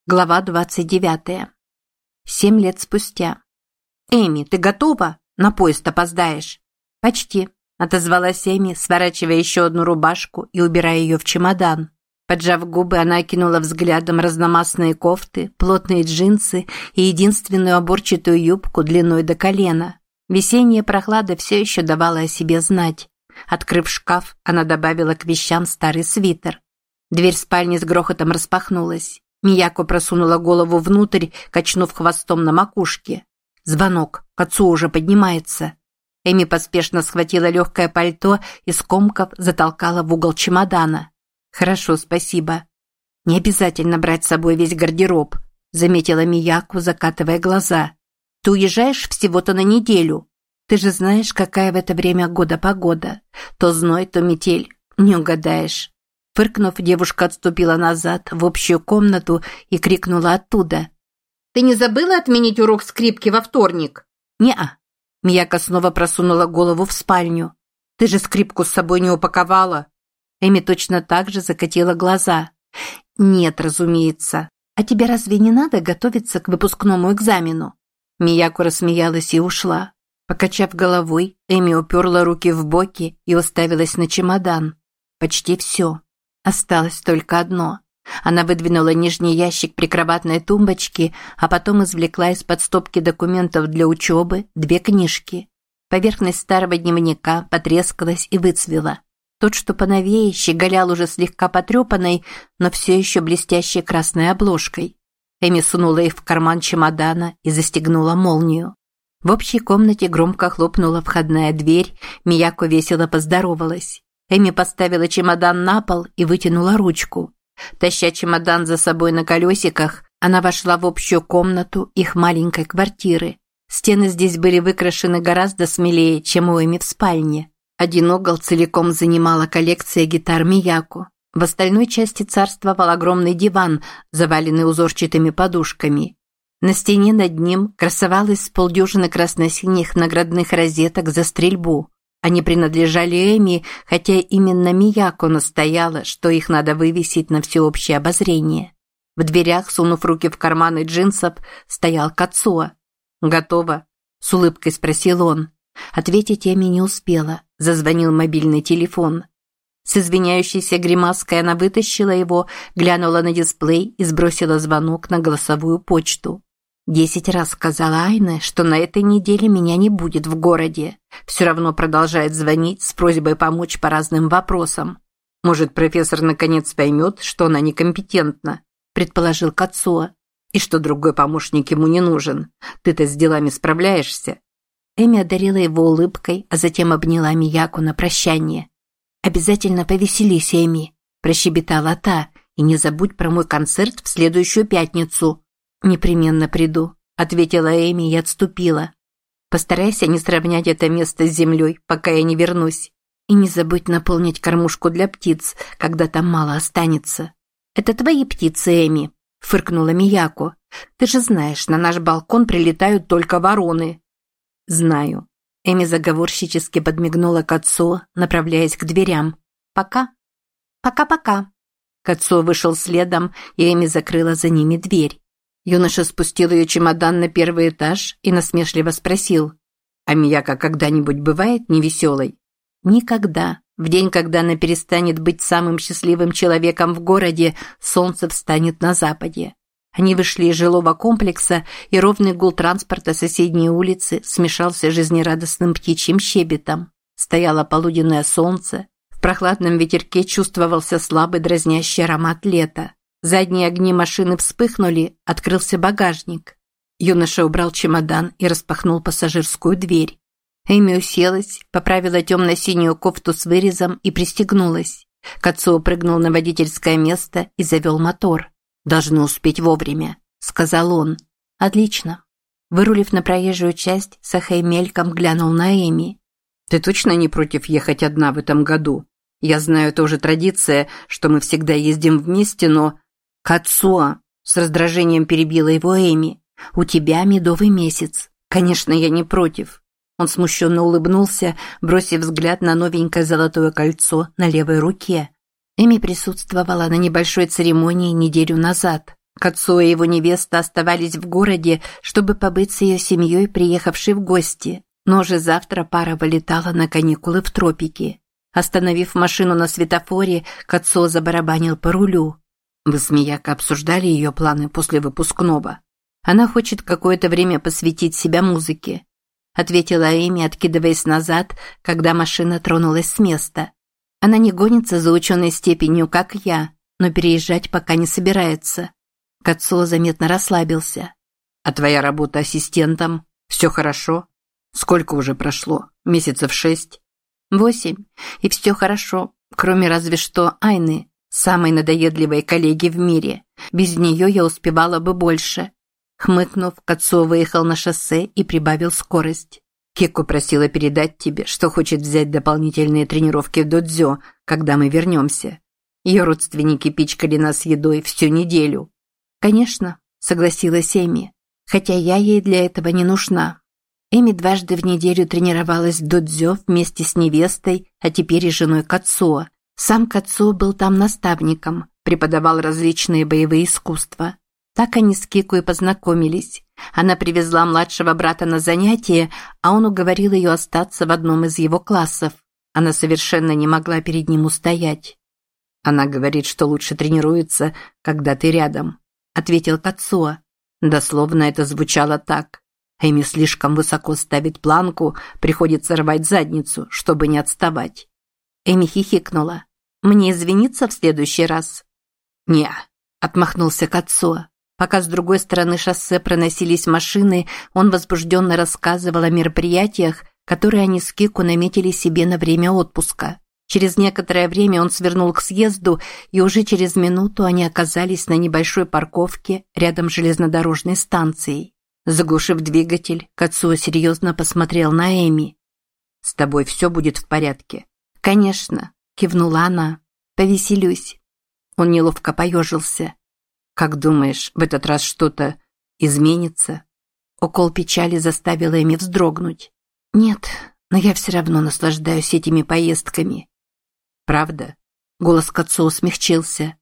Глава 29. 7 лет спустя. «Эми, ты готова? На поезд опоздаешь». «Почти», – отозвалась Эми, сворачивая еще одну рубашку и убирая ее в чемодан. Поджав губы, она окинула взглядом разномастные кофты, плотные джинсы и единственную оборчатую юбку длиной до колена. Весенняя прохлада все еще давала о себе знать. Открыв шкаф, она добавила к вещам старый свитер. Дверь спальни с грохотом распахнулась. Мияко просунула голову внутрь, качнув хвостом на макушке. Звонок. Кацуо уже поднимается. Эми поспешно схватила легкое пальто и, скомкав, затолкала в угол чемодана. «Хорошо, спасибо». «Не обязательно брать с собой весь гардероб», заметила Мияко, закатывая глаза. «Ты уезжаешь всего-то на неделю. Ты же знаешь, какая в это время года погода. То зной, то метель. Не угадаешь». Фыркнув, девушка отступила назад в общую комнату и крикнула оттуда. «Ты не забыла отменить урок скрипки во вторник?» «Не-а». Мияко снова просунула голову в спальню. «Ты же скрипку с собой не упаковала?» Эми точно так же закатила глаза. «Нет, разумеется. А тебе разве не надо готовиться к выпускному экзамену?» Мияко рассмеялась и ушла. Покачав головой, Эми уперла руки в боки и уставилась на чемодан. Почти все. Осталось только одно. Она выдвинула нижний ящик прикроватной тумбочки, а потом извлекла из-под стопки документов для учебы 2 книжки. Поверхность старого дневника потрескалась и выцвела. Тот, что поновее, щеголял уже слегка потрепанной, но все еще блестящей красной обложкой. Эми сунула их в карман чемодана и застегнула молнию. В общей комнате громко хлопнула входная дверь, Мияко весело поздоровалась. Эми поставила чемодан на пол и вытянула ручку. Таща чемодан за собой на колесиках, она вошла в общую комнату их маленькой квартиры. Стены здесь были выкрашены гораздо смелее, чем у Эми в спальне. Один угол целиком занимала коллекция гитар Мияко. В остальной части царствовал огромный диван, заваленный узорчатыми подушками. На стене над ним красовалось с полдюжины красно-синих наградных розеток за стрельбу. Они принадлежали Эми, хотя именно Мияко настояла, что их надо вывесить на всеобщее обозрение. В дверях, сунув руки в карманы джинсов, стоял Кацуо. «Готово?» – с улыбкой спросил он. Ответить Эми не успела. Зазвонил мобильный телефон. С извиняющейся гримаской она вытащила его, глянула на дисплей и сбросила звонок на голосовую почту. 10 раз сказала Айне, что на этой неделе меня не будет в городе. Все равно продолжает звонить с просьбой помочь по разным вопросам. Может, профессор наконец поймет, что она некомпетентна, предположил Кацуо, и что другой помощник ему не нужен. Ты-то с делами справляешься. Эми одарила его улыбкой, а затем обняла Мияко на прощание. «Обязательно повеселись, Эми», – прощебетала та, «и не забудь про мой концерт в следующую пятницу». «Непременно приду», – ответила Эми и отступила. «Постарайся не сравнять это место с землей, пока я не вернусь. И не забудь наполнить кормушку для птиц, когда там мало останется». «Это твои птицы, Эми», – фыркнула Мияко. «Ты же знаешь, на наш балкон прилетают только вороны». «Знаю». Эми заговорщически подмигнула Кацуо, направляясь к дверям. «Пока». «Пока-пока». Кацуо вышел следом, и Эми закрыла за ними дверь. Юноша спустил ее чемодан на 1-й этаж и насмешливо спросил: «А Мияко когда-нибудь бывает невеселой?» «Никогда. В день, когда она перестанет быть самым счастливым человеком в городе, солнце встанет на западе». Они вышли из жилого комплекса, и ровный гул транспорта соседней улицы смешался с жизнерадостным птичьим щебетом. Стояло полуденное солнце. В прохладном ветерке чувствовался слабый дразнящий аромат лета. Задние огни машины вспыхнули, открылся багажник. Юноша убрал чемодан и распахнул пассажирскую дверь. Эми уселась, поправила темно-синюю кофту с вырезом и пристегнулась. Кацуо прыгнул на водительское место и завел мотор. «Должны успеть вовремя», – сказал он. «Отлично». Вырулив на проезжую часть, Сахэй мельком глянул на Эми. «Ты точно не против ехать одна в этом году? Я знаю, это уже традиция, что мы всегда ездим вместе, но...» «Кацуо!» – с раздражением перебила его Эми. «У тебя медовый месяц. Конечно, я не против». Он смущенно улыбнулся, бросив взгляд на новенькое золотое кольцо на левой руке. Эми присутствовала на небольшой церемонии неделю назад. Кацуо и его невеста оставались в городе, чтобы побыть с ее семьей, приехавшей в гости, но уже завтра пара вылетала на каникулы в тропики. Остановив машину на светофоре, Кацуо забарабанил по рулю. Вы с Мияко обсуждали ее планы после выпускного? Она хочет какое-то время посвятить себя музыке, ответила Эми, откидываясь назад, когда машина тронулась с места. Она не гонится за ученой степенью, как я, но переезжать пока не собирается. Кацуо заметно расслабился. А твоя работа ассистентом? Все хорошо? Сколько уже прошло? Месяцев 6? 8. И все хорошо, кроме разве что Айны, самой надоедливой коллеги в мире. Без нее я успевала бы больше. Хмыкнув, Кацуо выехал на шоссе и прибавил скорость. Кеко просила передать тебе, что хочет взять дополнительные тренировки в додзё, когда мы вернемся. Ее родственники пичкали нас едой всю неделю. Конечно, согласилась Эми, хотя я ей для этого не нужна. Эми дважды в неделю тренировалась в додзё вместе с невестой, а теперь и женой Кацуо. Сам Кацуо был там наставником, преподавал различные боевые искусства. Так они с Кико и познакомились. Она привезла младшего брата на занятия, а он уговорил ее остаться в одном из его классов. Она совершенно не могла перед ним устоять. Она говорит, что лучше тренируется, когда ты рядом, ответил Кацуо. Дословно это звучало так. Эми слишком высоко ставит планку, приходится рвать задницу, чтобы не отставать. Эми хихикнула. Мне извиниться в следующий раз? Не, отмахнулся Кацуо. Пока с другой стороны шоссе проносились машины, он возбужденно рассказывал о мероприятиях, которые они с Кико наметили себе на время отпуска. Через некоторое время он свернул к съезду, и уже через минуту они оказались на небольшой парковке рядом с железнодорожной станцией. Заглушив двигатель, Кацуо серьезно посмотрел на Эми. «С тобой все будет в порядке?» «Конечно», – кивнула она. «Повеселюсь». Он неловко поежился. «Как думаешь, в этот раз что-то изменится?» Укол печали заставил Эми вздрогнуть. «Нет, но я все равно наслаждаюсь этими поездками». «Правда?» Голос Кацуо смягчился.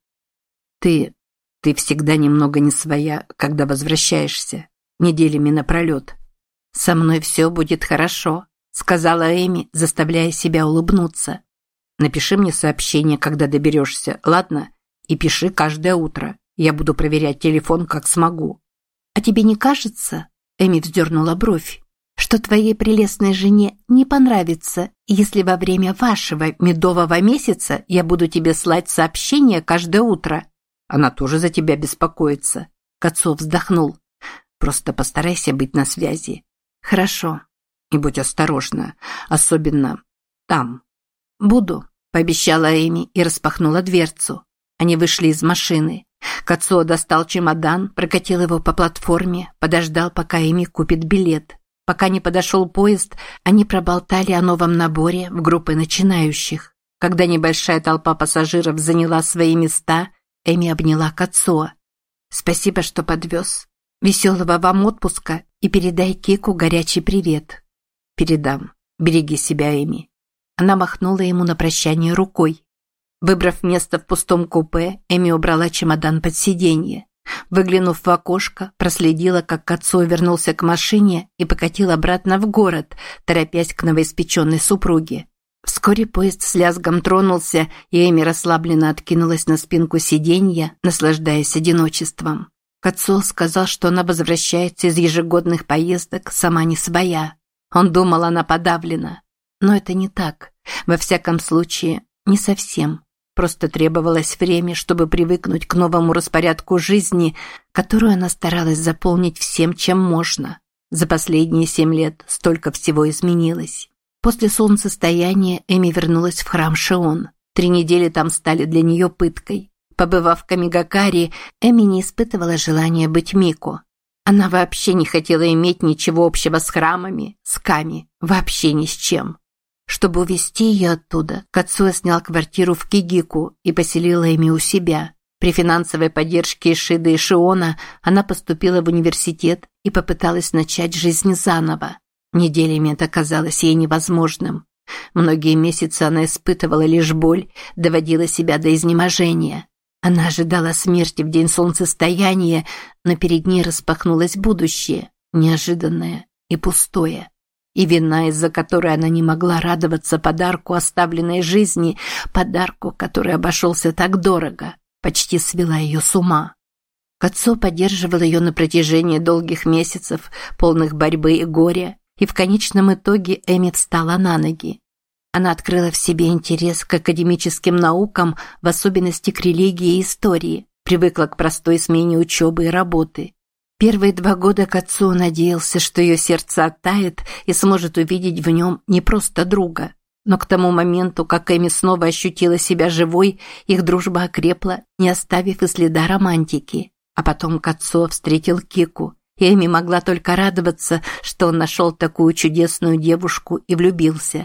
«Ты всегда немного не своя, когда возвращаешься, неделями напролет». «Со мной все будет хорошо», сказала Эми, заставляя себя улыбнуться. «Напиши мне сообщение, когда доберешься, ладно? И пиши каждое утро. Я буду проверять телефон, как смогу». «А тебе не кажется?» Эми вздернула бровь. «Что твоей прелестной жене не понравится, если во время вашего медового месяца я буду тебе слать сообщения каждое утро?» «Она тоже за тебя беспокоится», – Кацуо вздохнул. «Просто постарайся быть на связи». «Хорошо». «И будь осторожна, особенно там». «Буду», – пообещала Эми и распахнула дверцу. Они вышли из машины. Кацуо достал чемодан, прокатил его по платформе, подождал, пока Эми купит билет. Пока не подошел поезд, они проболтали о новом наборе в группы начинающих. Когда небольшая толпа пассажиров заняла свои места, Эми обняла Кацуо. «Спасибо, что подвез. Веселого вам отпуска и передай Кику горячий привет». «Передам. Береги себя, Эми». Она махнула ему на прощание рукой. Выбрав место в пустом купе, Эми убрала чемодан под сиденье. Выглянув в окошко, проследила, как Кацуо вернулся к машине и покатил обратно в город, торопясь к новоиспеченной супруге. Вскоре поезд с лязгом тронулся, и Эми расслабленно откинулась на спинку сиденья, наслаждаясь одиночеством. Кацуо сказал, что она возвращается из ежегодных поездок сама не своя. Он думал, она подавлена. Но это не так. Во всяком случае, не совсем. Просто требовалось время, чтобы привыкнуть к новому распорядку жизни, которую она старалась заполнить всем, чем можно. За последние 7 лет столько всего изменилось. После солнцестояния Эми вернулась в храм Шион. 3 недели там стали для нее пыткой. Побывав в Камигакаре, Эми не испытывала желания быть Мико. Она вообще не хотела иметь ничего общего с храмами, с Ками, вообще ни с чем. Чтобы увезти ее оттуда, Кацуо снял квартиру в Кигику и поселил Эми у себя. При финансовой поддержке Ишиды и Шиона она поступила в университет и попыталась начать жизнь заново. Неделями это казалось ей невозможным. Многие месяцы она испытывала лишь боль, доводила себя до изнеможения. Она ожидала смерти в день солнцестояния, но перед ней распахнулось будущее, неожиданное и пустое. И вина, из-за которой она не могла радоваться подарку оставленной жизни, подарку, который обошелся так дорого, почти свела ее с ума. Катсо поддерживал ее на протяжении долгих месяцев, полных борьбы и горя, и в конечном итоге Эми встала на ноги. Она открыла в себе интерес к академическим наукам, в особенности к религии и истории, привыкла к простой смене учебы и работы. Первые 2 года Катсо надеялся, что ее сердце оттает и сможет увидеть в нем не просто друга. Но к тому моменту, как Эми снова ощутила себя живой, их дружба окрепла, не оставив и следа романтики. А потом Катсо встретил Кику, и Эми могла только радоваться, что он нашел такую чудесную девушку и влюбился.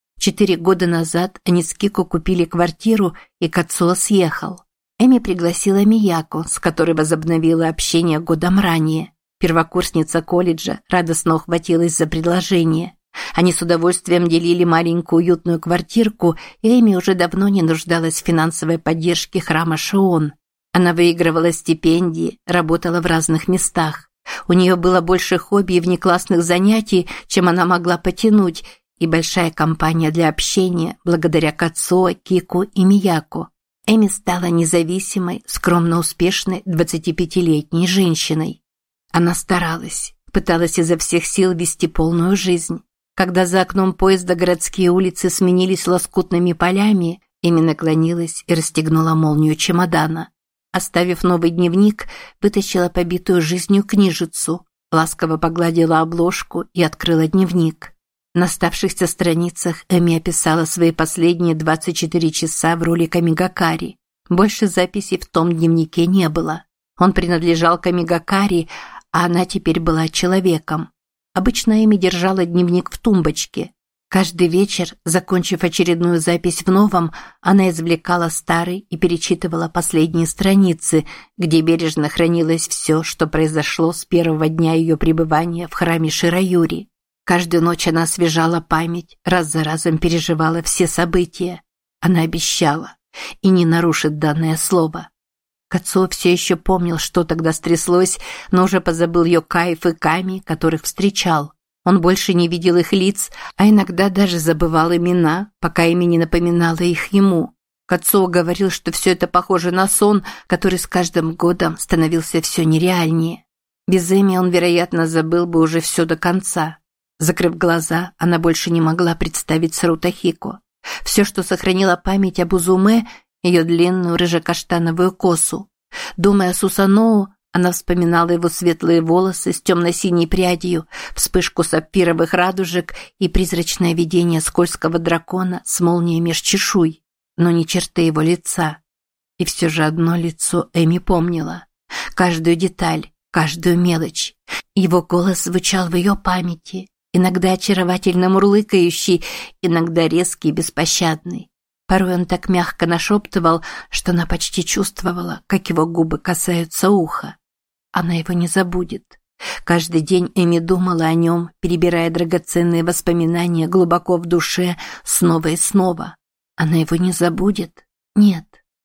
4 года назад они с Кико купили квартиру, и Катсо съехал. Эми пригласила Мияко, с которой возобновила общение годом ранее. Первокурсница колледжа радостно ухватилась за предложение. Они с удовольствием делили маленькую уютную квартирку, и Эми уже давно не нуждалась в финансовой поддержке храма Шион. Она выигрывала стипендии, работала в разных местах. У нее было больше хобби и внеклассных занятий, чем она могла потянуть, и большая компания для общения, благодаря Катсо, Кику и Мияко. Эми стала независимой, скромно успешной 25-летней женщиной. Она старалась, пыталась изо всех сил вести полную жизнь. Когда за окном поезда городские улицы сменились лоскутными полями, Эми наклонилась и расстегнула молнию чемодана. Оставив новый дневник, вытащила побитую жизнью книжицу, ласково погладила обложку и открыла дневник. На оставшихся страницах Эми описала свои последние 24 часа в роли Камигакари. Больше записей в том дневнике не было. Он принадлежал Камигакари, а она теперь была человеком. Обычно Эми держала дневник в тумбочке. Каждый вечер, закончив очередную запись в новом, она извлекала старый и перечитывала последние страницы, где бережно хранилось все, что произошло с первого дня ее пребывания в храме Шираюри. Каждую ночь она освежала память, раз за разом переживала все события. Она обещала и не нарушит данное слово. Катсо все еще помнил, что тогда стряслось, но уже позабыл Йокаев и Ками, которых встречал. Он больше не видел их лиц, а иногда даже забывал имена, пока имя не напоминало их ему. Катсо говорил, что все это похоже на сон, который с каждым годом становился все нереальнее. Без Эми он, вероятно, забыл бы уже все до конца. Закрыв глаза, она больше не могла представить Сарута Хико. Все, что сохранила память об Узуме, ее длинную рыжекаштановую косу. Думая о Сусаноу, она вспоминала его светлые волосы с темно-синей прядью, вспышку сапфировых радужек и призрачное видение скользкого дракона с молнией меж чешуй, но не черты его лица. И все же одно лицо Эми помнила. Каждую деталь, каждую мелочь. Его голос звучал в ее памяти, иногда очаровательно мурлыкающий, иногда резкий и беспощадный. Порой он так мягко нашептывал, что она почти чувствовала, как его губы касаются уха. Она его не забудет. Каждый день Эми думала о нем, перебирая драгоценные воспоминания глубоко в душе снова и снова. Она его не забудет? Нет.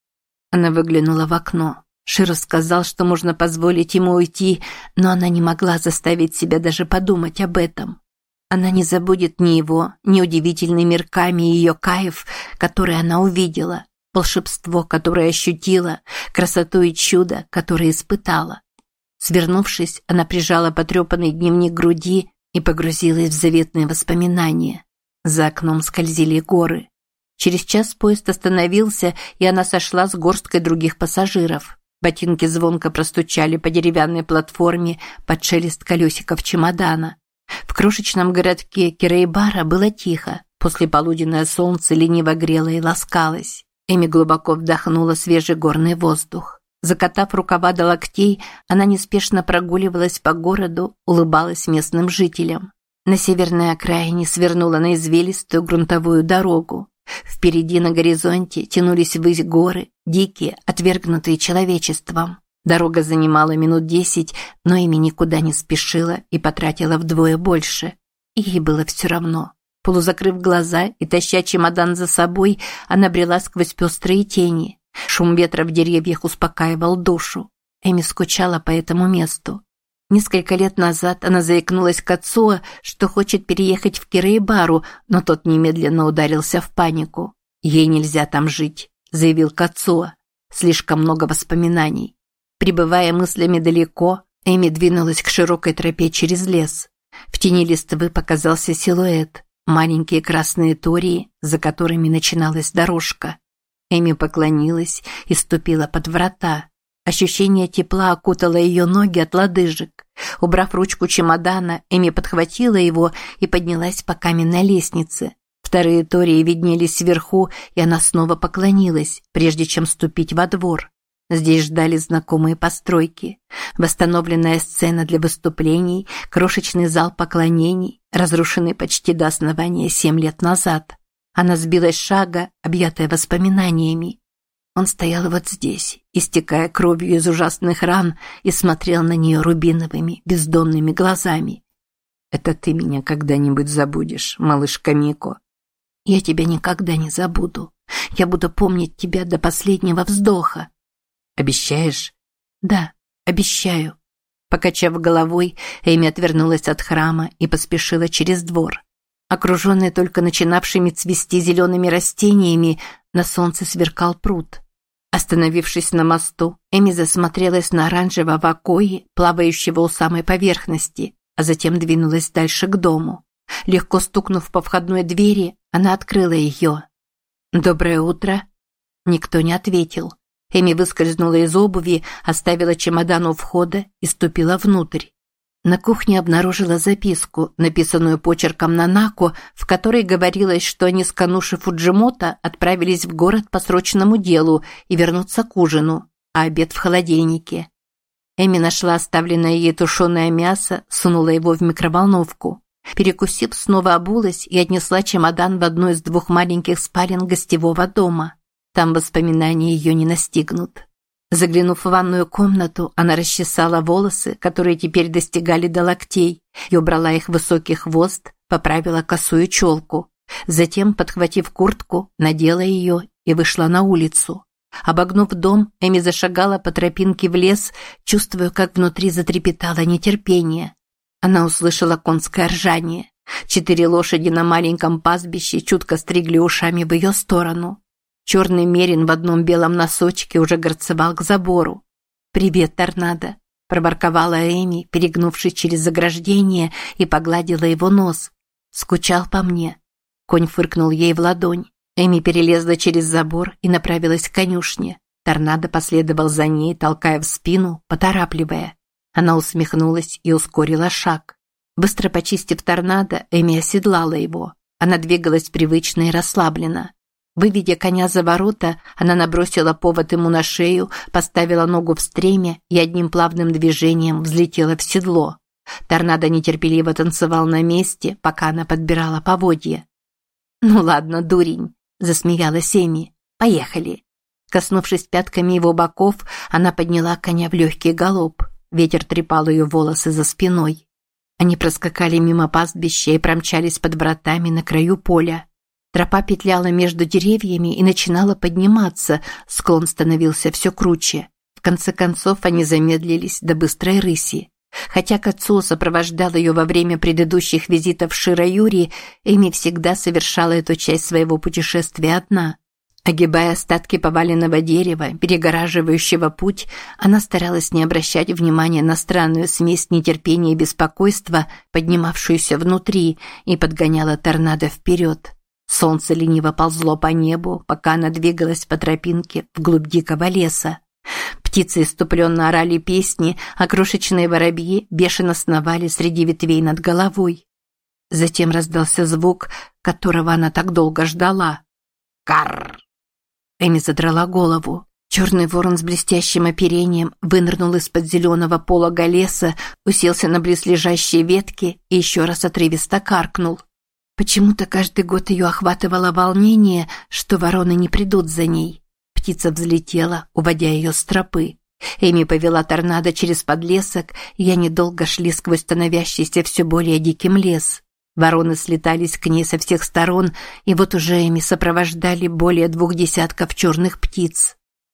Она выглянула в окно. Широ сказал, что можно позволить ему уйти, но она не могла заставить себя даже подумать об этом. Она не забудет ни его, ни удивительный мир Ками и ее кайф, который она увидела, волшебство, которое ощутила, красоту и чудо, которое испытала. Свернувшись, она прижала потрепанный дневник к груди и погрузилась в заветные воспоминания. За окном скользили горы. Через час поезд остановился, и она сошла с горсткой других пассажиров. Ботинки звонко простучали по деревянной платформе под шелест колесиков чемодана. В крошечном городке Кирейбара было тихо. Послеполуденное солнце лениво грело и ласкалось. Эми глубоко вдохнула свежий горный воздух. Закатав рукава до локтей, она неспешно прогуливалась по городу, улыбалась местным жителям. На северной окраине свернула на извилистую грунтовую дорогу. Впереди на горизонте тянулись ввысь горы, дикие, отвергнутые человечеством. Дорога занимала минут 10, но Эми никуда не спешила и потратила вдвое больше. И ей было все равно. Полузакрыв глаза и таща чемодан за собой, она брела сквозь пестрые тени. Шум ветра в деревьях успокаивал душу. Эми скучала по этому месту. Несколько лет назад она заикнулась к отцу, что хочет переехать в Кирейбару, но тот немедленно ударился в панику. «Ей нельзя там жить», – заявил Кацуа. «Слишком много воспоминаний». Прибывая мыслями далеко, Эми двинулась к широкой тропе через лес. В тени листвы показался силуэт, маленькие красные тории, за которыми начиналась дорожка. Эми поклонилась и ступила под врата. Ощущение тепла окутало ее ноги от лодыжек. Убрав ручку чемодана, Эми подхватила его и поднялась по каменной лестнице. Вторые тории виднелись сверху, и она снова поклонилась, прежде чем ступить во двор. Здесь ждали знакомые постройки. Восстановленная сцена для выступлений, крошечный зал поклонений, разрушенный почти до основания 7 лет назад. Она сбилась с шага, объятая воспоминаниями. Он стоял вот здесь, истекая кровью из ужасных ран, и смотрел на нее рубиновыми, бездонными глазами. «Это ты меня когда-нибудь забудешь, малышка Мико?» «Я тебя никогда не забуду. Я буду помнить тебя до последнего вздоха». «Обещаешь?» «Да, обещаю». Покачав головой, Эми отвернулась от храма и поспешила через двор. Окруженный только начинавшими цвести зелеными растениями, на солнце сверкал пруд. Остановившись на мосту, Эми засмотрелась на оранжевого кои, плавающего у самой поверхности, а затем двинулась дальше к дому. Легко стукнув по входной двери, она открыла ее. «Доброе утро!» Никто не ответил. Эми выскользнула из обуви, оставила чемодан у входа и ступила внутрь. На кухне обнаружила записку, написанную почерком Нанако, в которой говорилось, что они с Кануши Фуджимото отправились в город по срочному делу и вернутся к ужину, а обед в холодильнике. Эми нашла оставленное ей тушеное мясо, сунула его в микроволновку. Перекусив, снова обулась и отнесла чемодан в одну из 2 маленьких спален гостевого дома. Там воспоминания ее не настигнут. Заглянув в ванную комнату, она расчесала волосы, которые теперь достигали до локтей, и убрала их в высокий хвост, поправила косую челку. Затем, подхватив куртку, надела ее и вышла на улицу. Обогнув дом, Эми зашагала по тропинке в лес, чувствуя, как внутри затрепетало нетерпение. Она услышала конское ржание. 4 лошади на маленьком пастбище чутко стригли ушами в ее сторону. Черный мерин в одном белом носочке уже горцевал к забору. «Привет, торнадо!» – пробарковала Эми, перегнувшись через заграждение, и погладила его нос. «Скучал по мне». Конь фыркнул ей в ладонь. Эми перелезла через забор и направилась к конюшне. Торнадо последовал за ней, толкая в спину, поторапливая. Она усмехнулась и ускорила шаг. Быстро почистив торнадо, Эми оседлала его. Она двигалась привычно и расслабленно. Выведя коня за ворота, она набросила повод ему на шею, поставила ногу в стремя и одним плавным движением взлетела в седло. Торнадо нетерпеливо танцевал на месте, пока она подбирала поводья. «Ну ладно, дурень», – засмеялась Эми. «Поехали». Коснувшись пятками его боков, она подняла коня в легкий галоп. Ветер трепал ее волосы за спиной. Они проскакали мимо пастбища и промчались под вратами на краю поля. Тропа петляла между деревьями и начинала подниматься, склон становился все круче. В конце концов они замедлились до быстрой рыси. Хотя Кацуо сопровождал ее во время предыдущих визитов в Шираюри, Эми всегда совершала эту часть своего путешествия одна. Огибая остатки поваленного дерева, перегораживающего путь, она старалась не обращать внимания на странную смесь нетерпения и беспокойства, поднимавшуюся внутри, и подгоняла торнадо вперед. Солнце лениво ползло по небу, пока она двигалась по тропинке вглубь дикого леса. Птицы иступленно орали песни, а крошечные воробьи бешено сновали среди ветвей над головой. Затем раздался звук, которого она так долго ждала. «Карр!» Эми задрала голову. Черный ворон с блестящим оперением вынырнул из-под зеленого полога леса, уселся на близлежащие ветки и еще раз отрывисто каркнул. Почему-то каждый год ее охватывало волнение, что вороны не придут за ней. Птица взлетела, уводя ее с тропы. Эми повела торнадо через подлесок, и они долго шли сквозь становящийся все более диким лес. Вороны слетались к ней со всех сторон, и вот уже Эми сопровождали более 2 десятков черных птиц.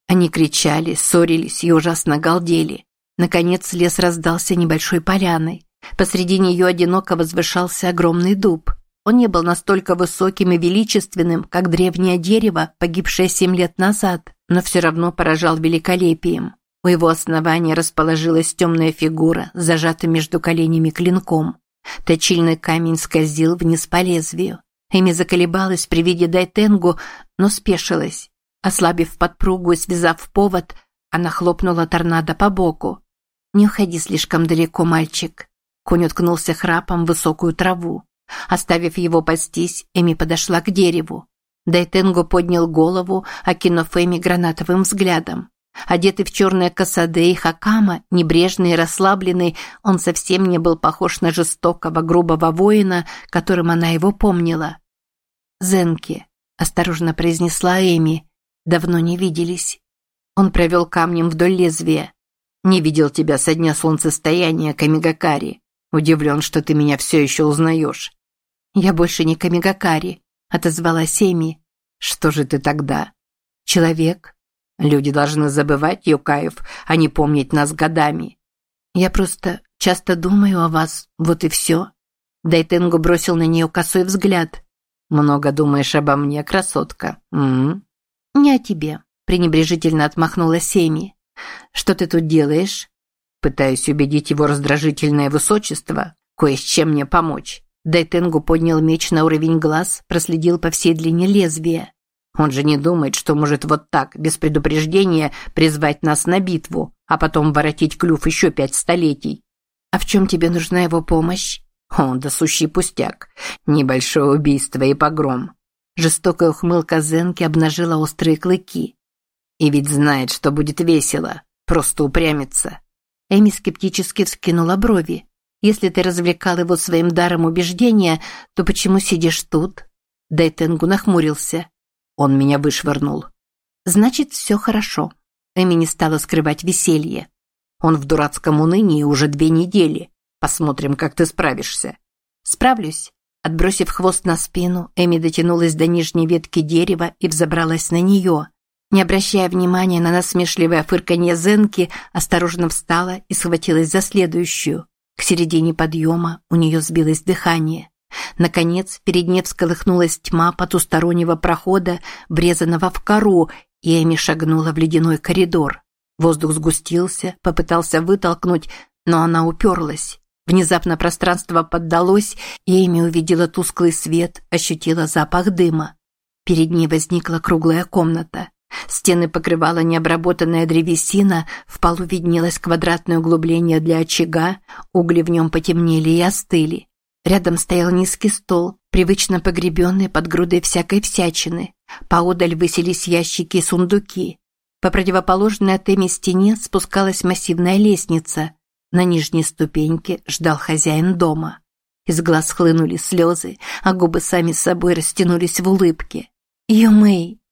Они кричали, ссорились и ужасно галдели. Наконец лес раздался небольшой поляной. Посреди нее одиноко возвышался огромный дуб. Он не был настолько высоким и величественным, как древнее дерево, погибшее 7 лет назад, но все равно поражал великолепием. У его основания расположилась темная фигура с зажатым между коленями клинком. Точильный камень скользил вниз по лезвию. Эми заколебалась при виде Дайтенгу, но спешилась. Ослабив подпругу и связав повод, она хлопнула торнадо по боку. «Не уходи слишком далеко, мальчик». Конь уткнулся храпом в высокую траву. Оставив его пастись, Эми подошла к дереву. Дайтенгу поднял голову, окинув Эми гранатовым взглядом. Одетый в черное косаде и хакама, небрежный и расслабленный, он совсем не был похож на жестокого, грубого воина, которым она его помнила. «Зенки», – осторожно произнесла Эми, – «давно не виделись». Он провел камнем вдоль лезвия. «Не видел тебя со дня солнцестояния, Камигакари. Удивлен, что ты меня все еще узнаешь». «Я больше не Камигакари», – отозвалась Эми. «Что же ты тогда?» «Человек». «Люди должны забывать Юкаев, а не помнить нас годами». «Я просто часто думаю о вас, вот и все». Дайтенгу бросил на нее косой взгляд. «Много думаешь обо мне, красотка?» «Не о тебе», – пренебрежительно отмахнулась Эми. «Что ты тут делаешь?» «Пытаюсь убедить его раздражительное высочество кое с чем мне помочь». Дайтенгу поднял меч на уровень глаз, проследил по всей длине лезвия. «Он же не думает, что может вот так, без предупреждения, призвать нас на битву, а потом воротить клюв еще 5 столетий». «А в чем тебе нужна его помощь?» «Он да сущий пустяк. Небольшое убийство и погром». Жестокая ухмылка Зенки обнажила острые клыки. «И ведь знает, что будет весело. Просто упрямится». Эми скептически вскинула брови. «Если ты развлекал его своим даром убеждения, то почему сидишь тут?» Дайтенгу нахмурился. «Он меня вышвырнул». «Значит, все хорошо». Эми не стала скрывать веселье. «Он в дурацком унынии уже 2 недели. Посмотрим, как ты справишься». «Справлюсь». Отбросив хвост на спину, Эми дотянулась до нижней ветки дерева и взобралась на нее. Не обращая внимания на насмешливое фырканье Зенки, осторожно встала и схватилась за следующую. К середине подъема у нее сбилось дыхание. Наконец, перед ней всколыхнулась тьма потустороннего прохода, врезанного в кору, и Эми шагнула в ледяной коридор. Воздух сгустился, попытался вытолкнуть, но она уперлась. Внезапно пространство поддалось, и Эми увидела тусклый свет, ощутила запах дыма. Перед ней возникла круглая комната. Стены покрывала необработанная древесина, в полу виднелось квадратное углубление для очага, угли в нем потемнели и остыли. Рядом стоял низкий стол, привычно погребенный под грудой всякой всячины. Поодаль высились ящики и сундуки. По противоположной от Эми стене спускалась массивная лестница. На нижней ступеньке ждал хозяин дома. Из глаз хлынули слезы, а губы сами собой растянулись в улыбке. «Юмэй!»